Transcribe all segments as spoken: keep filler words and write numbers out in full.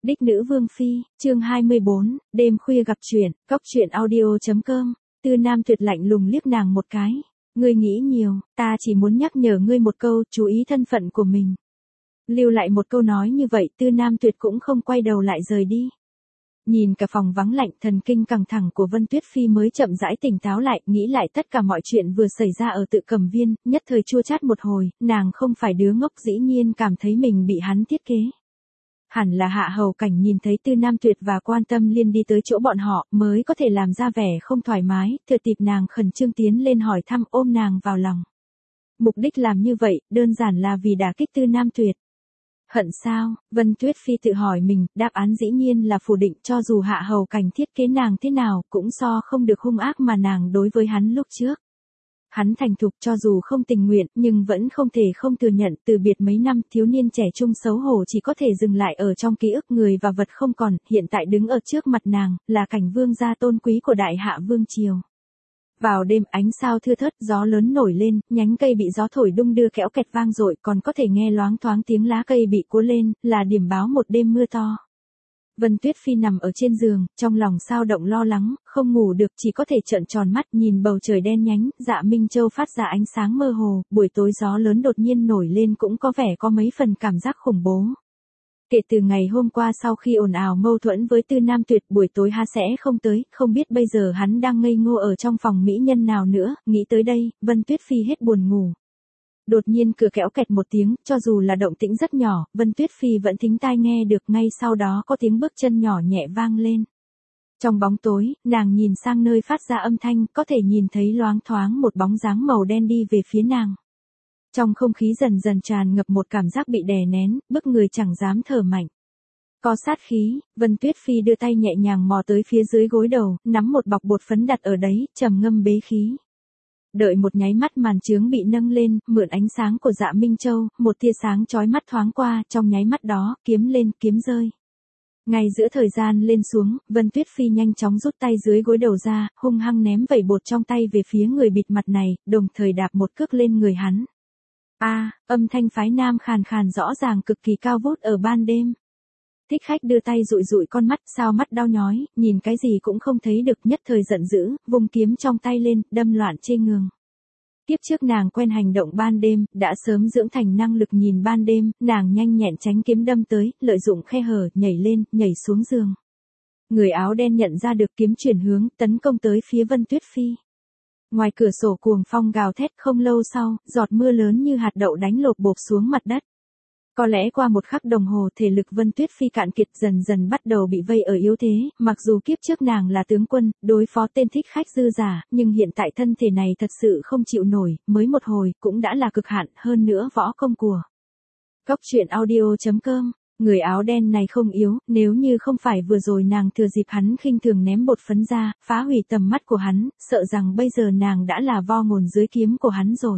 Đích nữ vương phi, chương hai mươi bốn, đêm khuya gặp chuyện, cóc truyện audio chấm com. Tư Nam Tuyệt lạnh lùng liếc nàng một cái. Ngươi nghĩ nhiều, ta chỉ muốn nhắc nhở ngươi một câu, chú ý thân phận của mình. Lưu lại một câu nói như vậy, Tư Nam Tuyệt cũng không quay đầu lại rời đi. Nhìn cả phòng vắng lạnh, thần kinh căng thẳng của Vân Tuyết Phi mới chậm rãi tỉnh táo lại, nghĩ lại tất cả mọi chuyện vừa xảy ra ở Tự Cầm Viên, nhất thời chua chát một hồi, nàng không phải đứa ngốc, dĩ nhiên cảm thấy mình bị hắn thiết kế. Hẳn là Hạ Hầu Cảnh nhìn thấy Tư Nam Tuyệt và Quan Tâm Liên đi tới chỗ bọn họ, mới có thể làm ra vẻ không thoải mái, thừa dịp nàng khẩn trương tiến lên hỏi thăm, ôm nàng vào lòng. Mục đích làm như vậy, đơn giản là vì đả kích Tư Nam Tuyệt. Hận sao? Vân Tuyết Phi tự hỏi mình, đáp án dĩ nhiên là phủ định, cho dù Hạ Hầu Cảnh thiết kế nàng thế nào, cũng so không được hung ác mà nàng đối với hắn lúc trước. Hắn thành thục, cho dù không tình nguyện, nhưng vẫn không thể không thừa nhận, từ biệt mấy năm, thiếu niên trẻ trung xấu hổ chỉ có thể dừng lại ở trong ký ức, người và vật không còn, hiện tại đứng ở trước mặt nàng, là cảnh vương gia tôn quý của Đại Hạ Vương Triều. Vào đêm, ánh sao thưa thớt, gió lớn nổi lên, nhánh cây bị gió thổi đung đưa kéo kẹt vang dội, còn có thể nghe loáng thoáng tiếng lá cây bị cuốn lên, là điểm báo một đêm mưa to. Vân Tuyết Phi nằm ở trên giường, trong lòng sao động lo lắng, không ngủ được, chỉ có thể trợn tròn mắt nhìn bầu trời đen nhánh, Dạ Minh Châu phát ra ánh sáng mơ hồ, buổi tối gió lớn đột nhiên nổi lên cũng có vẻ có mấy phần cảm giác khủng bố. Kể từ ngày hôm qua sau khi ồn ào mâu thuẫn với Tư Nam Tuyệt, buổi tối hắn sẽ không tới, không biết bây giờ hắn đang ngây ngô ở trong phòng mỹ nhân nào nữa, nghĩ tới đây, Vân Tuyết Phi hết buồn ngủ. Đột nhiên cửa kéo kẹt một tiếng, cho dù là động tĩnh rất nhỏ, Vân Tuyết Phi vẫn thính tai nghe được, ngay sau đó có tiếng bước chân nhỏ nhẹ vang lên. Trong bóng tối, nàng nhìn sang nơi phát ra âm thanh, có thể nhìn thấy loáng thoáng một bóng dáng màu đen đi về phía nàng. Trong không khí dần dần tràn ngập một cảm giác bị đè nén, bức người chẳng dám thở mạnh. Có sát khí, Vân Tuyết Phi đưa tay nhẹ nhàng mò tới phía dưới gối đầu, nắm một bọc bột phấn đặt ở đấy, trầm ngâm bế khí. Đợi một nháy mắt màn chướng bị nâng lên, mượn ánh sáng của Dạ Minh Châu, một tia sáng chói mắt thoáng qua, trong nháy mắt đó, kiếm lên, kiếm rơi. Ngay giữa thời gian lên xuống, Vân Tuyết Phi nhanh chóng rút tay dưới gối đầu ra, hung hăng ném vẩy bột trong tay về phía người bịt mặt này, đồng thời đạp một cước lên người hắn. A, à, âm thanh phái nam khàn khàn rõ ràng cực kỳ cao vút ở ban đêm. Thích Khách đưa tay dụi dụi con mắt, sao mắt đau nhói, nhìn cái gì cũng không thấy được, nhất thời giận dữ, vùng kiếm trong tay lên, đâm loạn chê ngường. Tiếp trước nàng quen hành động ban đêm, đã sớm dưỡng thành năng lực nhìn ban đêm, nàng nhanh nhẹn tránh kiếm đâm tới, lợi dụng khe hở, nhảy lên, nhảy xuống giường. Người áo đen nhận ra được kiếm chuyển hướng, tấn công tới phía Vân Tuyết Phi. Ngoài cửa sổ cuồng phong gào thét, không lâu sau, giọt mưa lớn như hạt đậu đánh lộp bộp xuống mặt đất. Có lẽ qua một khắc đồng hồ, thể lực Vân Tuyết Phi cạn kiệt, dần dần bắt đầu bị vây ở yếu thế, mặc dù kiếp trước nàng là tướng quân, đối phó tên Thích Khách dư giả, nhưng hiện tại thân thể này thật sự không chịu nổi, mới một hồi, cũng đã là cực hạn, hơn nữa võ công của. Cóc truyện audio chấm com. Người áo đen này không yếu, nếu như không phải vừa rồi nàng thừa dịp hắn khinh thường ném bột phấn ra, phá hủy tầm mắt của hắn, sợ rằng bây giờ nàng đã là vo ngồn dưới kiếm của hắn rồi.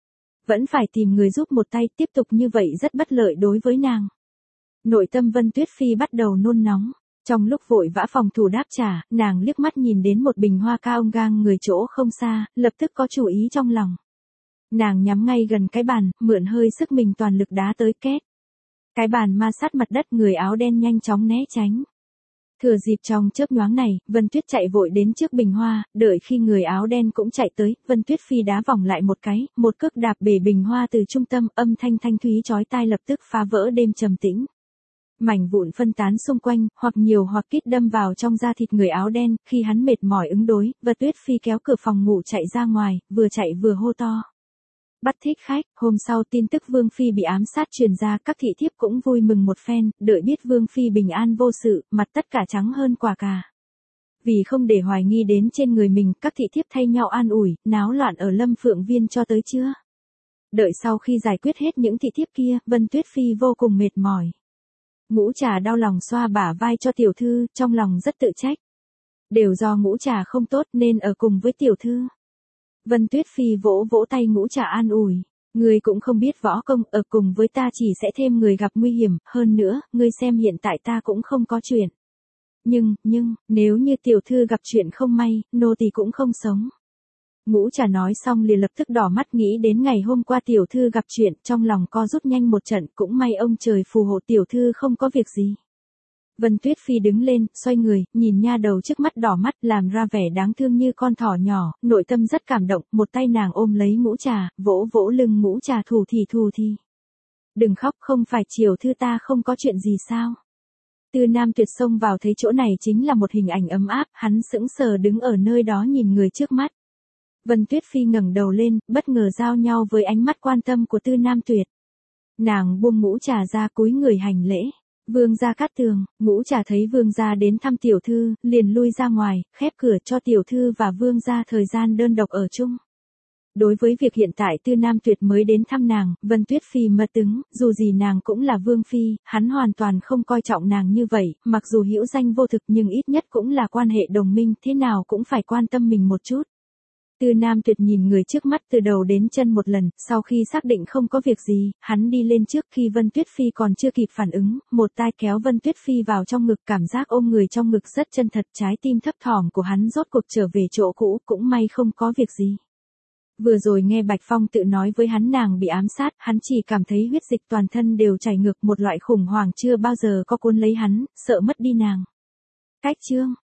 Vẫn phải tìm người giúp một tay, tiếp tục như vậy rất bất lợi đối với nàng. Nội tâm Vân Tuyết Phi bắt đầu nôn nóng. Trong lúc vội vã phòng thủ đáp trả, nàng liếc mắt nhìn đến một bình hoa cao gang người chỗ không xa, lập tức có chủ ý trong lòng. Nàng nhắm ngay gần cái bàn, mượn hơi sức mình toàn lực đá tới két. Cái bàn ma sát mặt đất, người áo đen nhanh chóng né tránh. Thừa dịp trong chớp nhoáng này, Vân Tuyết chạy vội đến trước bình hoa, đợi khi người áo đen cũng chạy tới, Vân Tuyết Phi đá vòng lại một cái, một cước đạp bể bình hoa từ trung tâm, âm thanh thanh thúy chói tai lập tức phá vỡ đêm trầm tĩnh. Mảnh vụn phân tán xung quanh, hoặc nhiều hoặc ít đâm vào trong da thịt người áo đen, khi hắn mệt mỏi ứng đối, Vân Tuyết Phi kéo cửa phòng ngủ chạy ra ngoài, vừa chạy vừa hô to. Bắt Thích Khách. Hôm sau tin tức Vương Phi bị ám sát truyền ra, các thị thiếp cũng vui mừng một phen, đợi biết Vương Phi bình an vô sự, mặt tất cả trắng hơn quả cà. Vì không để hoài nghi đến trên người mình, các thị thiếp thay nhau an ủi, náo loạn ở Lâm Phượng Viên cho tới chưa. Đợi sau khi giải quyết hết những thị thiếp kia, Vân Tuyết Phi vô cùng mệt mỏi. Ngũ Trà đau lòng xoa bả vai cho tiểu thư, trong lòng rất tự trách. Đều do Ngũ Trà không tốt nên ở cùng với tiểu thư. Vân Tuyết Phi vỗ vỗ tay Ngũ Trà an ủi, ngươi cũng không biết võ công, ở cùng với ta chỉ sẽ thêm người gặp nguy hiểm, hơn nữa, ngươi xem hiện tại ta cũng không có chuyện. Nhưng, nhưng, nếu như tiểu thư gặp chuyện không may, nô tỳ cũng không sống. Ngũ Trà nói xong liền lập tức đỏ mắt, nghĩ đến ngày hôm qua tiểu thư gặp chuyện, trong lòng co rút nhanh một trận, cũng may ông trời phù hộ tiểu thư không có việc gì. Vân Tuyết Phi đứng lên, xoay người, nhìn nha đầu trước mắt đỏ mắt, làm ra vẻ đáng thương như con thỏ nhỏ, nội tâm rất cảm động, một tay nàng ôm lấy ngũ trà, vỗ vỗ lưng ngũ trà thủ thì thủ thì. Đừng khóc, không phải Triều thư ta không có chuyện gì sao? Tư Nam Tuyệt xông vào thấy chỗ này chính là một hình ảnh ấm áp, hắn sững sờ đứng ở nơi đó nhìn người trước mắt. Vân Tuyết Phi ngẩng đầu lên, bất ngờ giao nhau với ánh mắt quan tâm của Tư Nam Tuyệt. Nàng buông ngũ trà ra cúi người hành lễ. Vương gia Cát Tường, ngũ trà thấy vương gia đến thăm tiểu thư, liền lui ra ngoài, khép cửa cho tiểu thư và vương gia thời gian đơn độc ở chung. Đối với việc hiện tại Tư Nam Tuyệt mới đến thăm nàng, Vân Tuyết Phi mất ứng, dù gì nàng cũng là vương phi, hắn hoàn toàn không coi trọng nàng như vậy, mặc dù hữu danh vô thực nhưng ít nhất cũng là quan hệ đồng minh, thế nào cũng phải quan tâm mình một chút. Tư Nam Tuyệt nhìn người trước mắt từ đầu đến chân một lần, sau khi xác định không có việc gì, hắn đi lên trước khi Vân Tuyết Phi còn chưa kịp phản ứng, một tay kéo Vân Tuyết Phi vào trong ngực, cảm giác ôm người trong ngực rất chân thật, trái tim thấp thỏm của hắn rốt cuộc trở về chỗ cũ, cũng may không có việc gì. Vừa rồi nghe Bạch Phong tự nói với hắn nàng bị ám sát, hắn chỉ cảm thấy huyết dịch toàn thân đều chảy ngược, một loại khủng hoảng chưa bao giờ có cuốn lấy hắn, sợ mất đi nàng. Cách chương